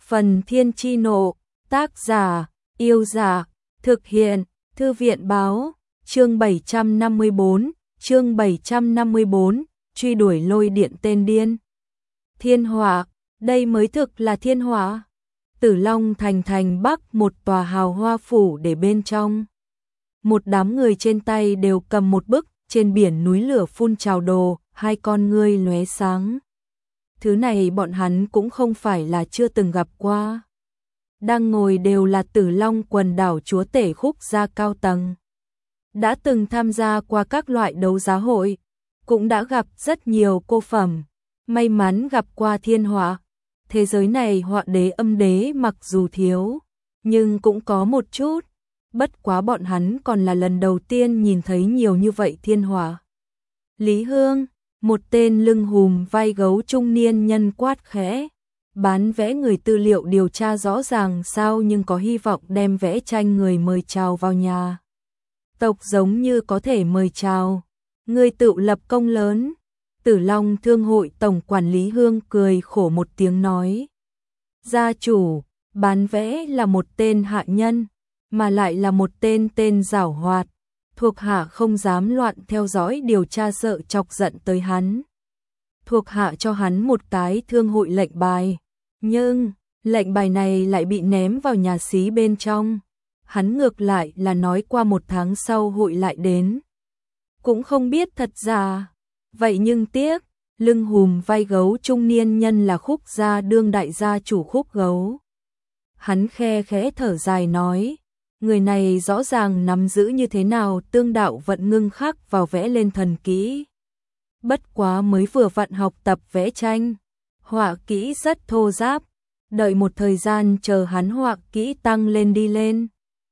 Phần Thiên Chi Nộ, tác giả, Yêu Dạ, thực hiện, Thư viện Báo, chương 754, truy đuổi lôi điện tên điên. Thiên hỏa, đây mới thực là thiên hỏa. Tử Long thành bắc một tòa hào hoa phủ để bên trong. Một đám người trên tay đều cầm một bức, trên biển núi lửa phun trào đồ, hai con ngươi lóe sáng. Thứ này bọn hắn cũng không phải là chưa từng gặp qua. Đang ngồi đều là Tử Long quần đảo chúa tể Khúc gia cao tầng. Đã từng tham gia qua các loại đấu giá hội, cũng đã gặp rất nhiều cô phẩm, may mắn gặp qua thiên họa. Thế giới này họa đế âm đế mặc dù thiếu, nhưng cũng có một chút, bất quá bọn hắn còn là lần đầu tiên nhìn thấy nhiều như vậy thiên họa. Lý Hương, một tên lưng hùm vai gấu trung niên nhân quát khẽ, bán vẽ người tư liệu điều tra rõ ràng sao nhưng có hy vọng đem vẽ tranh người mời chào vào nhà. Tộc giống như có thể mời chào, người tự lập công lớn. Tử Long Thương hội tổng quản lý Hương cười khổ một tiếng nói. Gia chủ, bán vẽ là một tên hạ nhân, mà lại là một tên giảo hoạt. Thuộc hạ không dám loạn theo dõi điều tra sợ chọc giận tới hắn. Thuộc hạ cho hắn một cái thương hội lệnh bài, nhưng lệnh bài này lại bị ném vào nhà xí bên trong. Hắn ngược lại là nói qua một tháng sau hội lại đến. Cũng không biết thật giả. Vậy nhưng tiếc, lưng hùm vai gấu trung niên nhân là Khúc gia đương đại gia chủ Khúc gấu. Hắn khe khẽ thở dài nói, người này rõ ràng nắm giữ như thế nào tương đạo vận ngưng khắc vào vẽ lên thần kỹ. Bất quá mới vừa vặn học tập vẽ tranh, họa kỹ rất thô ráp, đợi một thời gian chờ hắn họa kỹ tăng lên đi lên.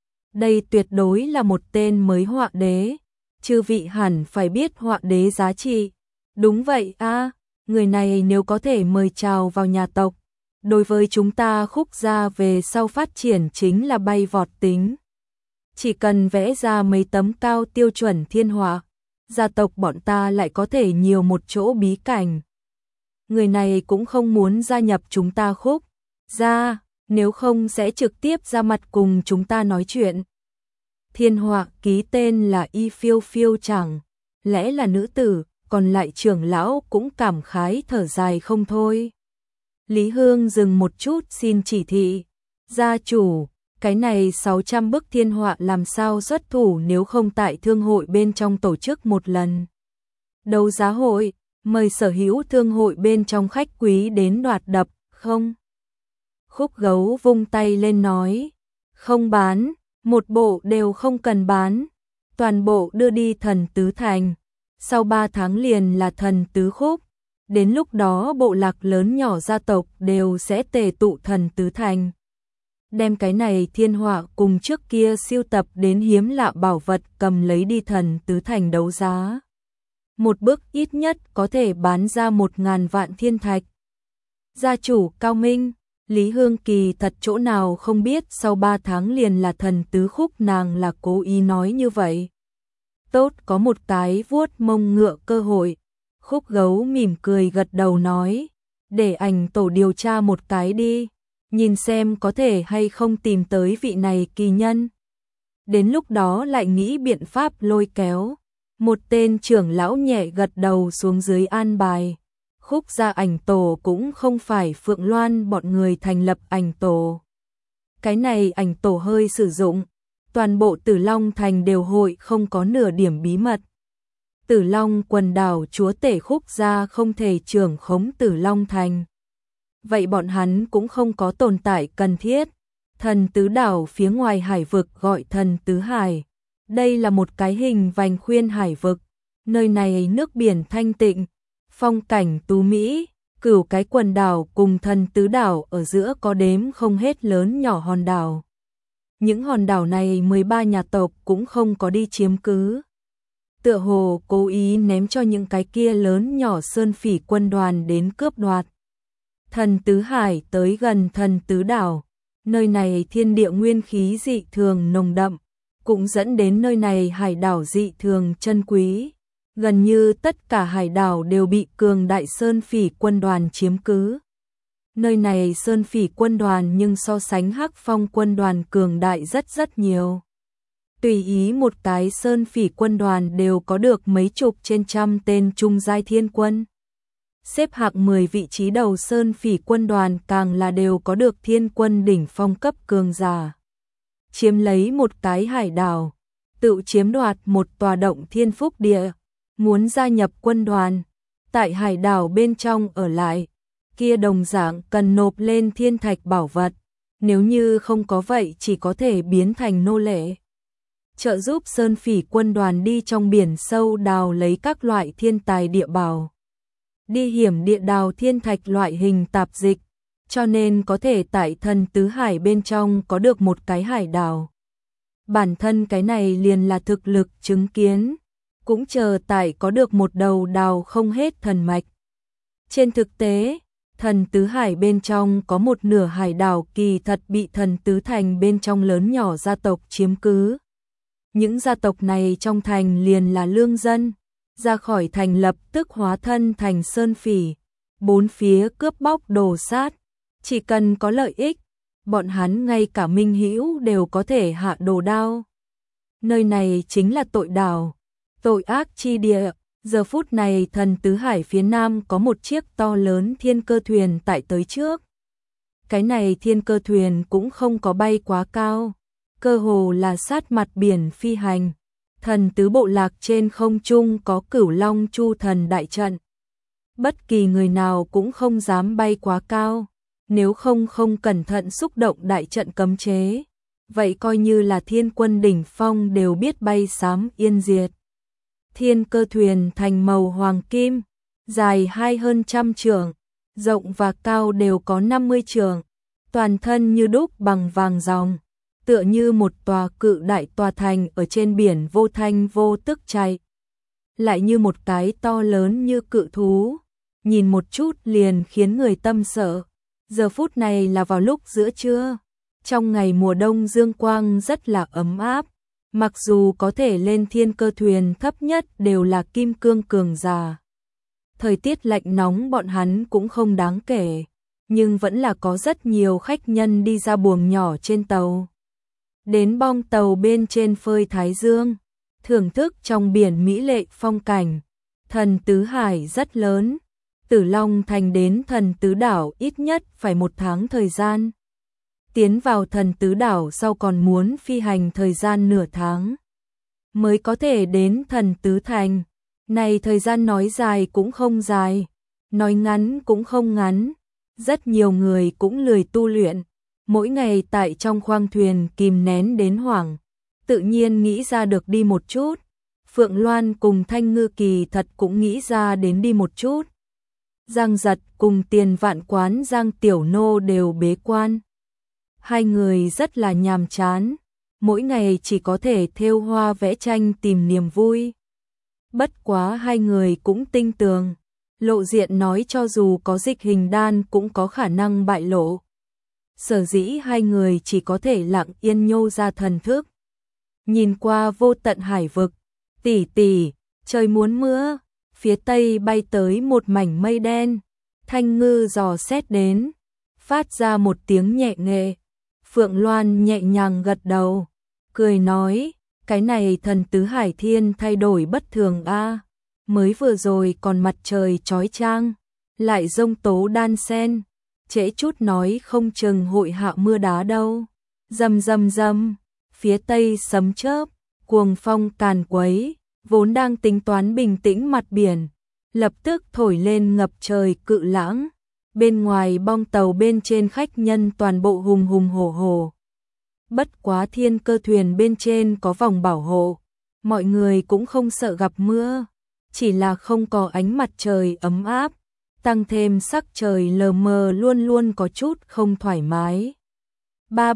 Đây tuyệt đối là một tên mới họa đế, chư vị hẳn phải biết họa đế giá trị. Đúng vậy a, người này nếu có thể mời chào vào nhà tộc, đối với chúng ta Khúc gia về sau phát triển chính là bay vọt tính. Chỉ cần vẽ ra mấy tấm cao tiêu chuẩn thiên họa, gia tộc bọn ta lại có thể nhiều một chỗ bí cảnh. Người này cũng không muốn gia nhập chúng ta Khúc gia, nếu không sẽ trực tiếp ra mặt cùng chúng ta nói chuyện. Thiên họa ký tên là Y Phiêu Phiêu chẳng lẽ là nữ tử, còn lại trưởng lão cũng cảm khái thở dài không thôi. Lý Hương dừng một chút xin chỉ thị. Gia chủ, cái này 600 bức thiên họa làm sao xuất thủ nếu không tại thương hội bên trong tổ chức một lần. Đấu giá hội, mời sở hữu thương hội bên trong khách quý đến đoạt đập, không? Khúc gấu vung tay lên nói, không bán, một bộ đều không cần bán, toàn bộ đưa đi thần tứ thành. Sau 3 tháng liền là thần tứ khúc, đến lúc đó bộ lạc lớn nhỏ gia tộc đều sẽ tề tụ thần tứ thành. Đem cái này thiên họa cùng trước kia siêu tập đến hiếm lạ bảo vật cầm lấy đi thần tứ thành đấu giá. Một bức ít nhất có thể bán ra 1000 vạn thiên thạch. Gia chủ cao minh, Lý Hương Kỳ thật chỗ nào không biết sau 3 tháng liền là thần tứ khúc nàng là cố ý nói như vậy. Tốt có một cái vuốt mông ngựa cơ hội. Khúc gấu mỉm cười gật đầu nói, để ảnh tổ điều tra một cái đi, nhìn xem có thể hay không tìm tới vị này kỳ nhân. Đến lúc đó lại nghĩ biện pháp lôi kéo. Một tên trưởng lão nhẹ gật đầu xuống dưới an bài. Khúc gia ảnh tổ cũng không phải Phượng Loan bọn người thành lập ảnh tổ. Cái này ảnh tổ hơi sử dụng. Toàn bộ Tử Long thành đều hội không có nửa điểm bí mật. Tử Long quần đảo chúa tể Khúc gia không thể trưởng khống Tử Long thành. Vậy bọn hắn cũng không có tồn tại cần thiết. Thần tứ đảo phía ngoài hải vực gọi thần tứ hải. Đây là một cái hình vành khuyên hải vực. Nơi này nước biển thanh tịnh, phong cảnh tú mỹ, cửu cái quần đảo cùng thần tứ đảo ở giữa có đếm không hết lớn nhỏ hòn đảo. Những hòn đảo này 13 nhà tộc cũng không có đi chiếm cứ. Tựa hồ cố ý ném cho những cái kia lớn nhỏ sơn phỉ quân đoàn đến cướp đoạt. Thần tứ hải tới gần thần tứ đảo, nơi này thiên địa nguyên khí dị thường nồng đậm, cũng dẫn đến nơi này hải đảo dị thường chân quý. Gần như tất cả hải đảo đều bị cường đại sơn phỉ quân đoàn chiếm cứ. Nơi này Sơn Phỉ quân đoàn nhưng so sánh Hắc Phong quân đoàn cường đại rất nhiều. Tùy ý một cái Sơn Phỉ quân đoàn đều có được mấy chục trên trăm tên trung giai thiên quân. Xếp hạng 10 vị trí đầu Sơn Phỉ quân đoàn càng là đều có được thiên quân đỉnh phong cấp cường giả. Chiếm lấy một cái hải đảo, tự chiếm đoạt một tòa động thiên phúc địa, muốn gia nhập quân đoàn, tại hải đảo bên trong ở lại, kia đồng dạng cần nộp lên thiên thạch bảo vật, nếu như không có vậy chỉ có thể biến thành nô lệ. Trợ giúp Sơn Phỉ quân đoàn đi trong biển sâu đào lấy các loại thiên tài địa bảo. Đi hiểm địa đào thiên thạch loại hình tạp dịch, cho nên có thể tại Thần Tứ Hải bên trong có được một cái hải đảo. Bản thân cái này liền là thực lực chứng kiến, cũng chờ tại có được một đầu đào không hết thần mạch. Trên thực tế, Thần Tứ Hải bên trong có một nửa hải đảo kỳ thật bị Thần Tứ Thành bên trong lớn nhỏ gia tộc chiếm cứ. Những gia tộc này trong thành liền là lương dân, ra khỏi thành lập tức hóa thân thành Sơn Phỉ, bốn phía cướp bóc đồ sát, chỉ cần có lợi ích, bọn hắn ngay cả minh hữu đều có thể hạ đồ đao. Nơi này chính là tội đảo, tội ác chi địa. Giờ phút này Thần Tứ Hải phía nam có một chiếc to lớn thiên cơ thuyền tại tới trước. Cái này thiên cơ thuyền cũng không có bay quá cao, cơ hồ là sát mặt biển phi hành. Thần tứ bộ lạc trên không trung có Cửu Long Chu thần đại trận. Bất kỳ người nào cũng không dám bay quá cao, nếu không cẩn thận xúc động đại trận cấm chế, vậy coi như là thiên quân đỉnh phong đều biết bay xám yên diệt. Thiên cơ thuyền thành màu hoàng kim, dài hơn trăm trượng, rộng và cao đều có 50 trượng, toàn thân như đúc bằng vàng ròng, tựa như một tòa cự đại tòa thành ở trên biển vô thanh vô tức chạy. Lại như một cái to lớn như cự thú, nhìn một chút liền khiến người tâm sợ. Giờ phút này là vào lúc giữa trưa, trong ngày mùa đông dương quang rất là ấm áp. Mặc dù có thể lên thiên cơ thuyền thấp nhất đều là kim cương cường giả. Thời tiết lạnh nóng bọn hắn cũng không đáng kể, nhưng vẫn là có rất nhiều khách nhân đi ra buồng nhỏ trên tàu. Đến bong tàu bên trên phơi thái dương, thưởng thức trong biển mỹ lệ phong cảnh. Thần Tứ Hải rất lớn, Tử Long Thành đến Thần Tứ Đảo ít nhất phải 1 tháng thời gian. Tiến vào Thần Tứ Đảo sau còn muốn phi hành thời gian nửa tháng mới có thể đến Thần Tứ Thành. Này thời gian nói dài cũng không dài, nói ngắn cũng không ngắn. Rất nhiều người cũng lười tu luyện, mỗi ngày tại trong khoang thuyền kìm nén đến hoảng, tự nhiên nghĩ ra được đi một chút. Phượng Loan cùng Thanh Ngư kỳ thật cũng nghĩ ra đến đi một chút. Giang Giật cùng Tiền Vạn Quán Giang Tiểu Nô đều bế quan. Hai người rất là nhàm chán, mỗi ngày chỉ có thể thêu hoa vẽ tranh tìm niềm vui. Bất quá hai người cũng tinh tường, lộ diện nói cho dù có dịch hình đan cũng có khả năng bại lộ. Sở dĩ hai người chỉ có thể lặng yên nhô ra thần thức. Nhìn qua vô tận hải vực, tỷ tỷ, trời muốn mưa, phía tây bay tới một mảnh mây đen. Thanh Ngư dò xét đến, phát ra một tiếng nhẹ nghệ. Phượng Loan nhẹ nhàng gật đầu, cười nói, cái này Thần Tứ Hải thiên thay đổi bất thường a, mới vừa rồi còn mặt trời chói chang, lại giông tố đan sen, trễ chút nói không chừng hội hạ mưa đá đâu. Rầm rầm rầm, phía tây sấm chớp, cuồng phong càn quấy, vốn đang tính toán bình tĩnh mặt biển, lập tức thổi lên ngập trời cự lãng. Bên ngoài bong tàu bên trên khách nhân toàn bộ hùng hùng hổ hổ. Bất quá thiên cơ thuyền bên trên có vòng bảo hộ, mọi người cũng không sợ gặp mưa, chỉ là không có ánh mặt trời ấm áp, tăng thêm sắc trời lờ mờ luôn luôn có chút không thoải mái. Ba,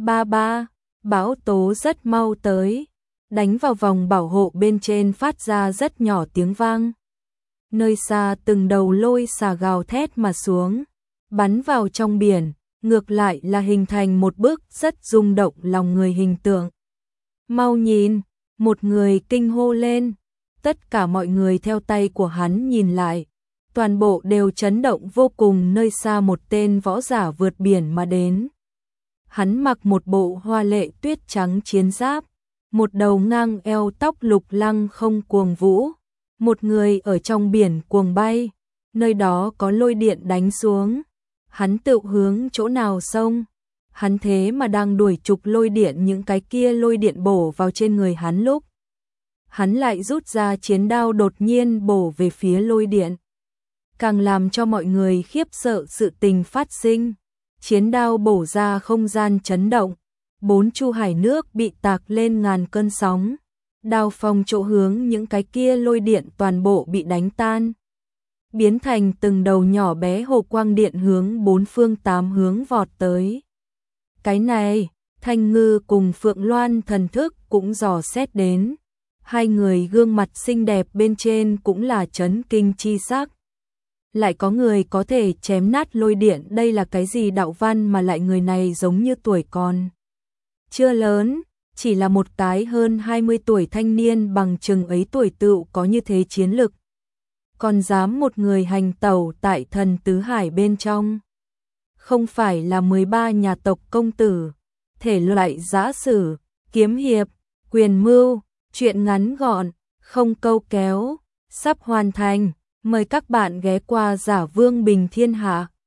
bão tố rất mau tới, đánh vào vòng bảo hộ bên trên phát ra rất nhỏ tiếng vang. Nơi xa từng đầu lôi xà gào thét mà xuống, bắn vào trong biển, ngược lại là hình thành một bức rất rung động lòng người hình tượng. Mau nhìn, một người kinh hô lên, tất cả mọi người theo tay của hắn nhìn lại, toàn bộ đều chấn động vô cùng. Nơi xa một tên võ giả vượt biển mà đến. Hắn mặc một bộ hoa lệ tuyết trắng chiến giáp, một đầu ngang eo tóc lục lăng không cuồng vũ, một người ở trong biển cuồng bay, nơi đó có lôi điện đánh xuống, hắn tự hướng chỗ nào xông, hắn thế mà đang đuổi trục lôi điện, những cái kia lôi điện bổ vào trên người hắn lúc hắn lại rút ra chiến đao đột nhiên bổ về phía lôi điện. Càng làm cho mọi người khiếp sợ sự tình phát sinh, chiến đao bổ ra không gian chấn động, 4 chu hải nước bị tạc lên ngàn cơn sóng, đao phong chỗ hướng những cái kia lôi điện toàn bộ bị đánh tan, biến thành từng đầu nhỏ bé hồ quang điện hướng 4 phương 8 hướng vọt tới. Cái này, Thanh Ngư cùng Phượng Loan thần thức cũng dò xét đến, hai người gương mặt xinh đẹp bên trên cũng là chấn kinh chi sắc. Lại có người có thể chém nát lôi điện, đây là cái gì đạo văn mà lại người này giống như tuổi còn chưa lớn, chỉ là một cái hơn 20 tuổi thanh niên bằng chừng ấy tuổi tựu có như thế chiến lực. Còn dám một người hành tẩu tại thần tứ hải bên trong. Không phải là 13 nhà tộc công tử, thể loại giã sử, kiếm hiệp, quyền mưu, chuyện ngắn gọn, không câu kéo, sắp hoàn thành. Mời các bạn ghé qua Giả Vương Bình Thiên Hạ.